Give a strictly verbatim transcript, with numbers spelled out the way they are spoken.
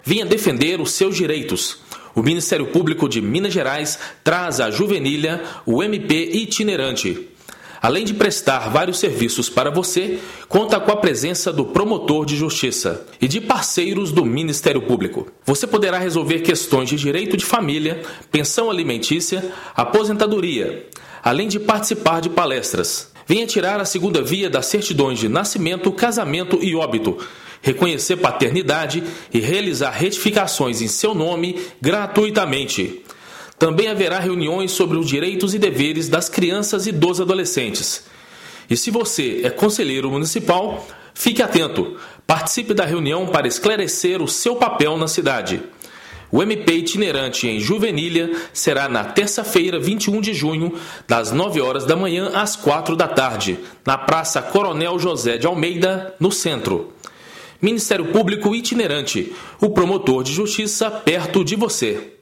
Venha defender os seus direitos. O Ministério Público de Minas Gerais traz à Juvenília o M P itinerante. Além de prestar vários serviços para você, conta com a presença do promotor de justiça e de parceiros do Ministério Público. Você poderá resolver questões de direito de família, pensão alimentícia, aposentadoria, além de participar de palestras. Venha tirar a segunda via das certidões de nascimento, casamento e óbito, reconhecer paternidade e realizar retificações em seu nome gratuitamente. Também haverá reuniões sobre os direitos e deveres das crianças e dos adolescentes. E se você é conselheiro municipal, fique atento. Participe da reunião para esclarecer o seu papel na cidade. O M P itinerante em Juvenília será na terça-feira, vinte e um de junho, das nove horas da manhã às quatro da tarde, na Praça Coronel José de Almeida, no centro. Ministério Público itinerante, o promotor de justiça perto de você.